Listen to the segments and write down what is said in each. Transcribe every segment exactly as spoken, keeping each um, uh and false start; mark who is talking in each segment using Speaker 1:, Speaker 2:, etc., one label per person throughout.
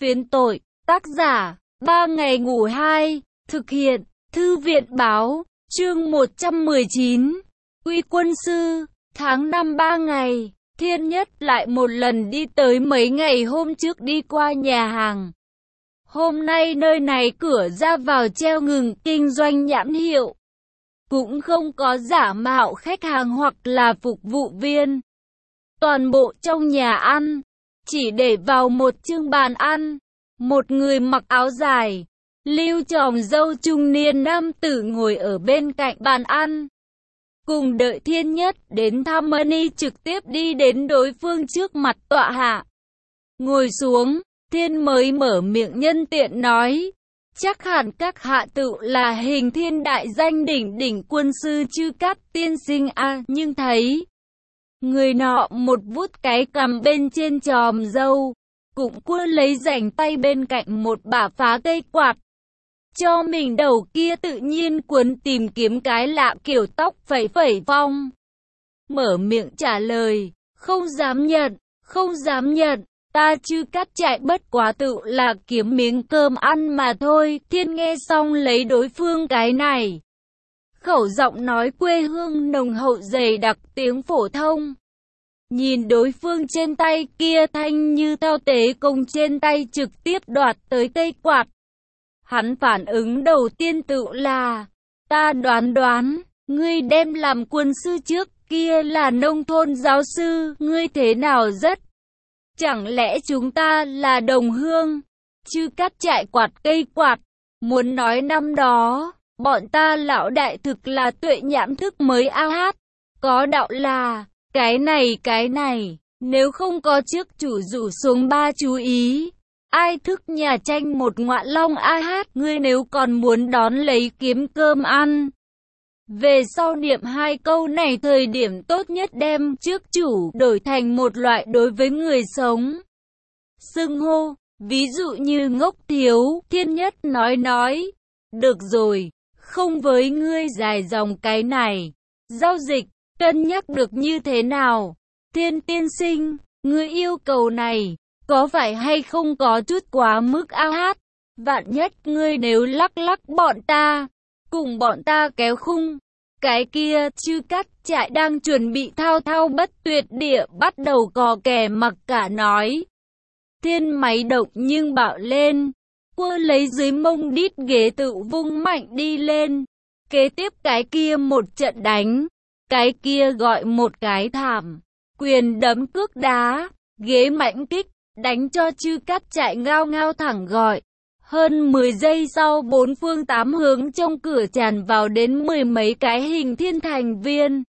Speaker 1: Phiến tội, tác giả, ba ngày ngủ hai, thực hiện, Thư viện báo, chương một trăm mười chín, Uy quân sư, tháng năm ba ngày, Thiên Nhất lại một lần đi tới mấy ngày hôm trước đi qua nhà hàng. Hôm nay nơi này cửa ra vào treo ngừng kinh doanh nhãn hiệu. Cũng không có giả mạo khách hàng hoặc là phục vụ viên. Toàn bộ trong nhà ăn, chỉ để vào một chương bàn ăn. Một người mặc áo dài, lưu tròm râu trung niên nam tử ngồi ở bên cạnh bàn ăn. Cùng đợi Thiên Nhất đến thăm Mani trực tiếp đi đến đối phương trước mặt tọa hạ. Ngồi xuống, Thiên mới mở miệng nhân tiện nói. Chắc hẳn các hạ tự là Hình Thiên đại danh đỉnh đỉnh quân sư Chư Cát tiên sinh a, nhưng thấy người nọ một vuốt cái cằm bên trên chòm râu, cũng cua lấy rảnh tay bên cạnh một bả phá cây quạt. Cho mình đầu kia tự nhiên cuốn tìm kiếm cái lạ kiểu tóc phẩy phẩy phong. Mở miệng trả lời, không dám nhận, không dám nhận. Ta Chư Cát chạy bất quá tự là kiếm miếng cơm ăn mà thôi. Thiên nghe xong lấy đối phương cái này. Khẩu giọng nói quê hương nồng hậu dày đặc tiếng phổ thông. Nhìn đối phương trên tay kia thanh như theo tế công trên tay trực tiếp đoạt tới cây quạt. Hắn phản ứng đầu tiên tự là, ta đoán đoán, ngươi đem làm quân sư trước kia là nông thôn giáo sư, ngươi thế nào rất. Chẳng lẽ chúng ta là đồng hương? Chư Cát chạy quạt cây quạt, muốn nói năm đó, bọn ta lão đại thực là tuệ nhãn thức mới a hát, có đạo là, cái này cái này, nếu không có trước chủ rủ xuống ba chú ý, ai thức nhà tranh một ngoạn long a hát, ngươi nếu còn muốn đón lấy kiếm cơm ăn. Về sau niệm hai câu này thời điểm tốt nhất đem trước chủ đổi thành một loại đối với người sống. Xưng hô, ví dụ như ngốc thiếu, Thiên Nhất nói nói. Được rồi, không với ngươi dài dòng cái này. Giao dịch, cân nhắc được như thế nào? Thiên tiên sinh, ngươi yêu cầu này, có phải hay không có chút quá mức a hát? Vạn nhất ngươi nếu lắc lắc bọn ta, cùng bọn ta kéo khung. Cái kia, Chư Cát chạy đang chuẩn bị thao thao bất tuyệt địa bắt đầu cò kè mặc cả nói. Thiên máy động nhưng bạo lên, quơ lấy dưới mông đít ghế tự vung mạnh đi lên. Kế tiếp cái kia một trận đánh, cái kia gọi một cái thảm, quyền đấm cước đá, ghế mãnh kích, đánh cho Chư Cát chạy ngao ngao thẳng gọi. Hơn mười giây sau bốn phương tám hướng trong cửa tràn vào đến mười mấy cái Hình Thiên thành viên.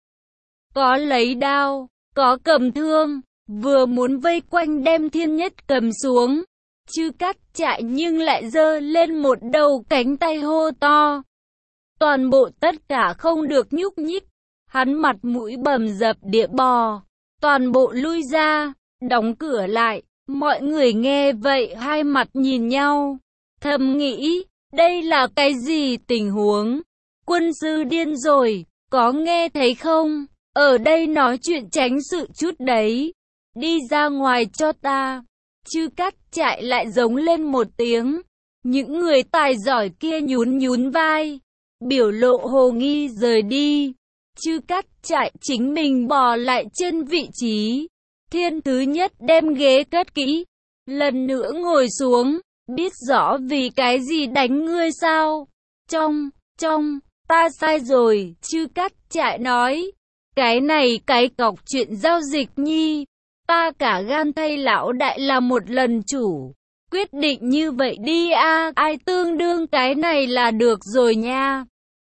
Speaker 1: Có lấy đao, có cầm thương, vừa muốn vây quanh đem Thiên Nhất cầm xuống. Chư Cát chạy nhưng lại giơ lên một đầu cánh tay hô to. Toàn bộ tất cả không được nhúc nhích. Hắn mặt mũi bầm dập địa bò. Toàn bộ lui ra, đóng cửa lại. Mọi người nghe vậy hai mặt nhìn nhau. Thầm nghĩ, đây là cái gì tình huống? Quân sư điên rồi, có nghe thấy không? Ở đây nói chuyện tránh sự chút đấy. Đi ra ngoài cho ta. Chư Cát chạy lại giống lên một tiếng. Những người tài giỏi kia nhún nhún vai. Biểu lộ hồ nghi rời đi. Chư Cát chạy chính mình bò lại trên vị trí. Thiên thứ nhất đem ghế cất kỹ. Lần nữa ngồi xuống. Biết rõ vì cái gì đánh ngươi sao? Trong, trong, ta sai rồi, Chư Cát chạy nói. Cái này cái cọc chuyện giao dịch nhi. Ta cả gan thay lão đại là một lần chủ. Quyết định như vậy đi a, ai tương đương cái này là được rồi nha.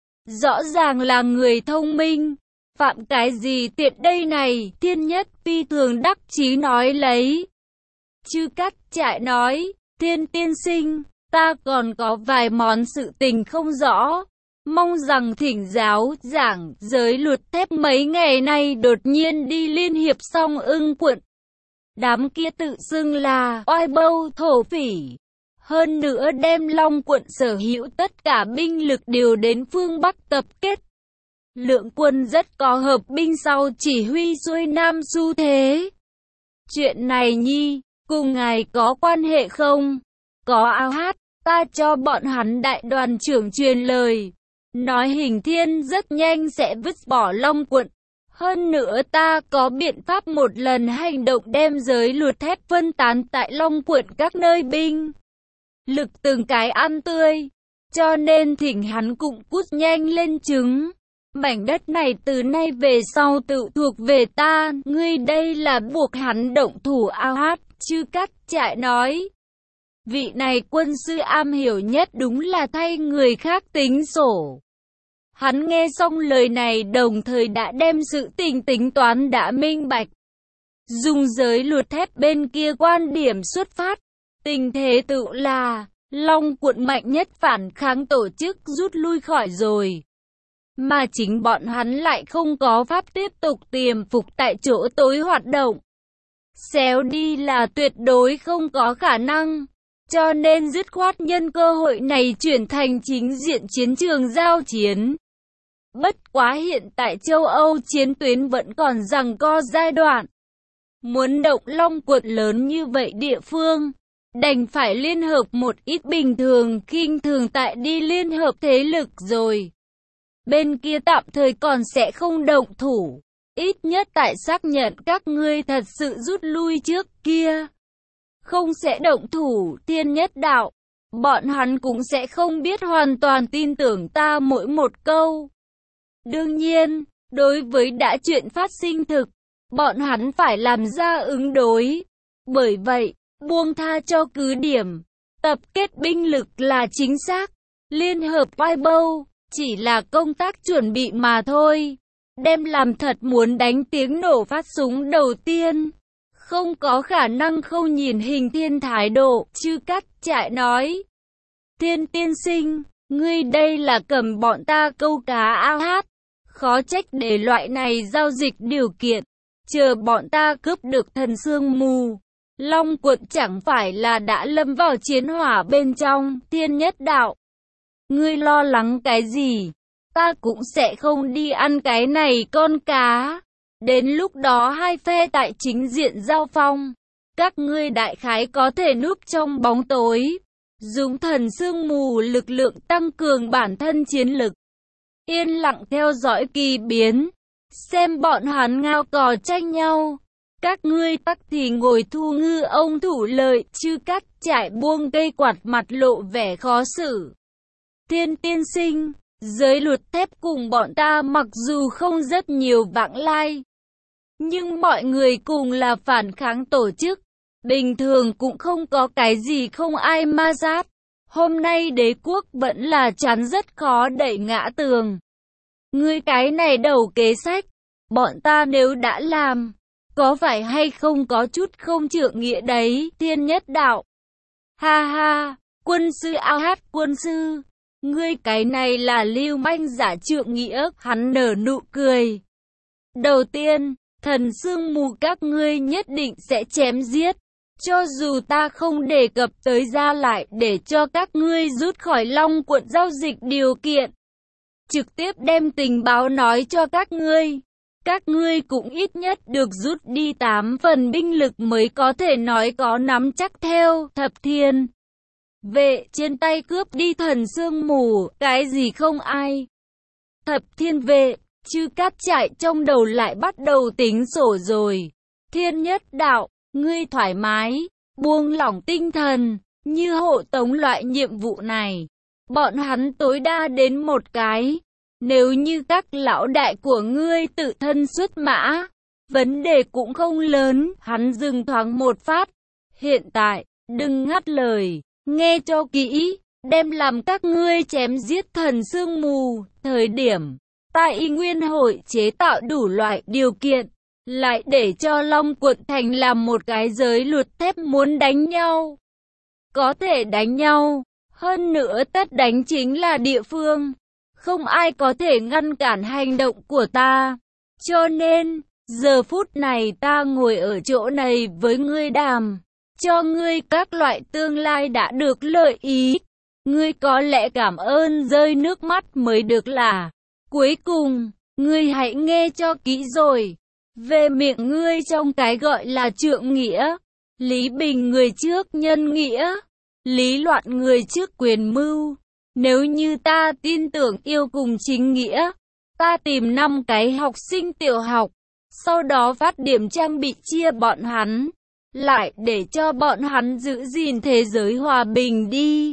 Speaker 1: Rõ ràng là người thông minh. Phạm cái gì tiện đây này? Thiên Nhất phi thường đắc chí nói lấy. Chư Cát chạy nói. Thiên tiên sinh, ta còn có vài món sự tình không rõ. Mong rằng thỉnh giáo giảng giới luật thép mấy ngày nay đột nhiên đi liên hiệp Song Ưng quận. Đám kia tự xưng là oai bâu thổ phỉ. Hơn nữa đem Long quận sở hữu tất cả binh lực điều đến phương Bắc tập kết. Lượng quân rất có hợp binh sau chỉ huy xuôi Nam xu thế. Chuyện này nhi, cùng ngài có quan hệ không? có ao hát, ta cho bọn hắn đại đoàn trưởng truyền lời, nói Hình Thiên rất nhanh sẽ vứt bỏ Long Quận. Hơn nữa ta có biện pháp một lần hành động đem giới luật thép phân tán tại Long Quận các nơi binh lực từng cái ăn tươi, cho nên thỉnh hắn cũng cút nhanh lên chứng. Mảnh đất này từ nay về sau tự thuộc về ta, ngươi đây là buộc hắn động thủ ao hát, Chư Cát Trại nói. Vị này quân sư am hiểu nhất đúng là thay người khác tính sổ. Hắn nghe xong lời này đồng thời đã đem sự tình tính toán đã minh bạch. Dùng giới luật thép bên kia quan điểm xuất phát, tình thế tự là Long Quận mạnh nhất phản kháng tổ chức rút lui khỏi rồi. Mà chính bọn hắn lại không có pháp tiếp tục tiềm phục tại chỗ tối hoạt động. Xéo đi là tuyệt đối không có khả năng. Cho nên dứt khoát nhân cơ hội này chuyển thành chính diện chiến trường giao chiến. Bất quá hiện tại châu Âu chiến tuyến vẫn còn giằng co giai đoạn. Muốn động Long Quận lớn như vậy địa phương, đành phải liên hợp một ít bình thường khinh thường tại đi liên hợp thế lực rồi. Bên kia tạm thời còn sẽ không động thủ, ít nhất tại xác nhận các ngươi thật sự rút lui trước kia. Không sẽ động thủ, Thiên Nhất Đạo. Bọn hắn cũng sẽ không biết hoàn toàn tin tưởng ta mỗi một câu. Đương nhiên, đối với đã chuyện phát sinh thực, bọn hắn phải làm ra ứng đối. Bởi vậy, buông tha cho cứ điểm, tập kết binh lực là chính xác. Liên hợp vai bâu, chỉ là công tác chuẩn bị mà thôi. Đem làm thật muốn đánh tiếng nổ phát súng đầu tiên. Không có khả năng không nhìn Hình Thiên thái độ, Chư Cát Trại nói. Thiên tiên sinh, ngươi đây là cầm bọn ta câu cá ao hát. Khó trách để loại này giao dịch điều kiện. Chờ bọn ta cướp được thần sương mù. Long Quận chẳng phải là đã lâm vào chiến hỏa bên trong, Thiên Nhất Đạo. Ngươi lo lắng cái gì? Ta cũng sẽ không đi ăn cái này con cá. Đến lúc đó hai phe tại chính diện giao phong. Các ngươi đại khái có thể núp trong bóng tối. Dùng thần sương mù lực lượng tăng cường bản thân chiến lực. Yên lặng theo dõi kỳ biến. Xem bọn hắn ngao cò tranh nhau. Các ngươi tắc thì ngồi thu ngư ông thủ lợi. Chư Cát Trại buông cây quạt mặt lộ vẻ khó xử. Thiên tiên sinh, giới luật thép cùng bọn ta mặc dù không rất nhiều vãng lai. Nhưng mọi người cùng là phản kháng tổ chức. Bình thường cũng không có cái gì không ai ma sát. Hôm nay đế quốc vẫn là chắn rất khó đẩy ngã tường. Ngươi cái này đầu kế sách. Bọn ta nếu đã làm, có phải hay không có chút không trượng nghĩa đấy, Thiên Nhất Đạo. Ha ha, quân sư ao hát quân sư. Ngươi cái này là lưu manh giả trượng nghĩa, hắn nở nụ cười. Đầu tiên, thần sương mù các ngươi nhất định sẽ chém giết. Cho dù ta không đề cập tới ra lại để cho các ngươi rút khỏi Long Quận giao dịch điều kiện. Trực tiếp đem tình báo nói cho các ngươi. Các ngươi cũng ít nhất được rút đi tám phần binh lực mới có thể nói có nắm chắc theo thập thiên. Vệ trên tay cướp đi thần sương mù, cái gì không ai. Thập thiên vệ, Chư Cát Trại trong đầu lại bắt đầu tính sổ rồi. Thiên Nhất Đạo, ngươi thoải mái, buông lỏng tinh thần, như hộ tống loại nhiệm vụ này. Bọn hắn tối đa đến một cái. Nếu như các lão đại của ngươi tự thân xuất mã, vấn đề cũng không lớn. Hắn dừng thoáng một phát. Hiện tại, đừng ngắt lời, nghe cho kỹ, đem làm các ngươi chém giết thần sương mù. Thời điểm, ta y nguyên hội chế tạo đủ loại điều kiện, lại để cho Long Quận thành làm một cái giới luật thép muốn đánh nhau. Có thể đánh nhau, hơn nữa tất đánh chính là địa phương. Không ai có thể ngăn cản hành động của ta. Cho nên, giờ phút này ta ngồi ở chỗ này với ngươi đàm. Cho ngươi các loại tương lai đã được lợi ý. Ngươi có lẽ cảm ơn rơi nước mắt mới được là. Cuối cùng, ngươi hãy nghe cho kỹ rồi. Về miệng ngươi trong cái gọi là trượng nghĩa. Lý Bình người trước nhân nghĩa. lý loạn người trước quyền mưu. Nếu như ta tin tưởng yêu cùng chính nghĩa, ta tìm năm cái học sinh tiểu học, sau đó phát điểm trang bị chia bọn hắn lại để cho bọn hắn giữ gìn thế giới hòa bình đi.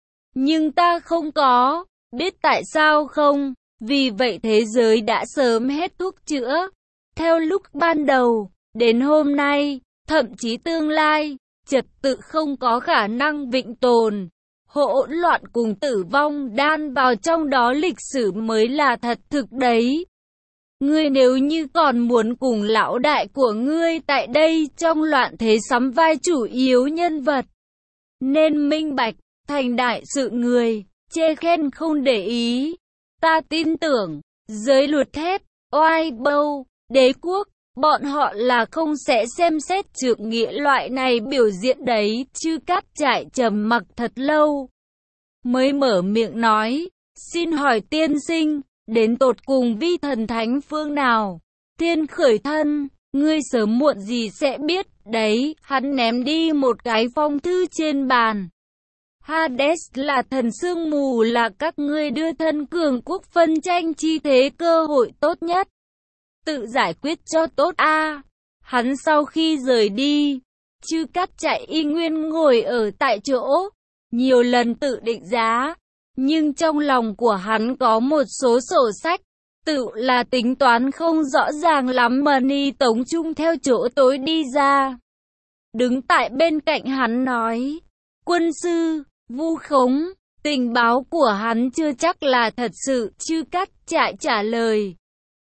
Speaker 1: Nhưng ta không có, biết tại sao không? Vì vậy thế giới đã sớm hết thuốc chữa. Theo lúc ban đầu, đến hôm nay, thậm chí tương lai, trật tự không có khả năng vĩnh tồn. Hỗn loạn cùng tử vong đan vào trong đó, lịch sử mới là thật thực đấy. Ngươi nếu như còn muốn cùng lão đại của ngươi tại đây trong loạn thế sắm vai chủ yếu nhân vật, nên minh bạch, thành đại sự người, chê khen không để ý. Ta tin tưởng, giới luật thép, oai bâu, đế quốc, bọn họ là không sẽ xem xét trượng nghĩa loại này biểu diễn đấy. Chư Cát Trại trầm mặc thật lâu, mới mở miệng nói, xin hỏi tiên sinh, đến tột cùng vi thần thánh phương nào? Thiên Khởi Thân, ngươi sớm muộn gì sẽ biết, đấy. Hắn ném đi một cái phong thư trên bàn. Hades là thần sương mù, là các ngươi đưa thân cường quốc phân tranh chi thế cơ hội tốt nhất. Tự giải quyết cho tốt a. À. Hắn sau khi rời đi, Chư Cát Trại y nguyên ngồi ở tại chỗ, nhiều lần tự định giá, nhưng trong lòng của hắn có một số sổ sách, tự là tính toán không rõ ràng lắm. Mani Tống Trung theo chỗ tối đi ra, đứng tại bên cạnh hắn nói, quân sư, vu khống, tình báo của hắn chưa chắc là thật sự. Chư Cát Trại trả lời,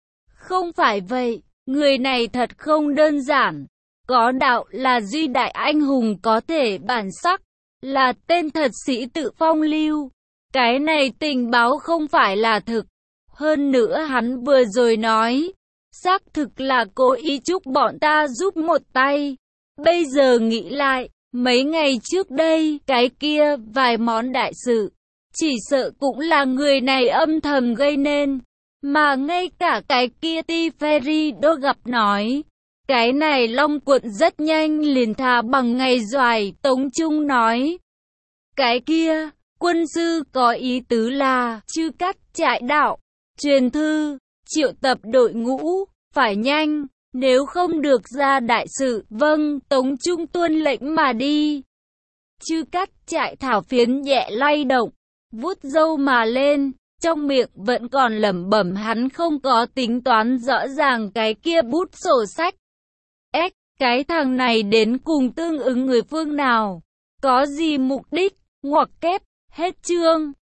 Speaker 1: không phải vậy, người này thật không đơn giản, có đạo, là duy đại anh hùng có thể bản sắc, là tên thật sĩ tự phong lưu. Cái này tình báo không phải là thực. Hơn nữa hắn vừa rồi nói, xác thực là cố ý chúc bọn ta giúp một tay. Bây giờ nghĩ lại, mấy ngày trước đây, cái kia vài món đại sự, chỉ sợ cũng là người này âm thầm gây nên. Mà ngay cả cái kia Tiferi gặp nói, cái này Long Quận rất nhanh liền tha bằng ngày doài. Tống Trung nói, cái kia, quân sư có ý tứ là, Chư Cát Trại đạo, truyền thư, triệu tập đội ngũ, phải nhanh, nếu không được ra đại sự. Vâng. Tống Trung tuân lệnh mà đi. Chư Cát Trại thảo phiến nhẹ lay động, vuốt râu mà lên, trong miệng vẫn còn lẩm bẩm, hắn không có tính toán rõ ràng cái kia bút sổ sách. Ếch, cái thằng này đến cùng tương ứng người phương nào? Có gì mục đích? Ngoặc kép, hết chương.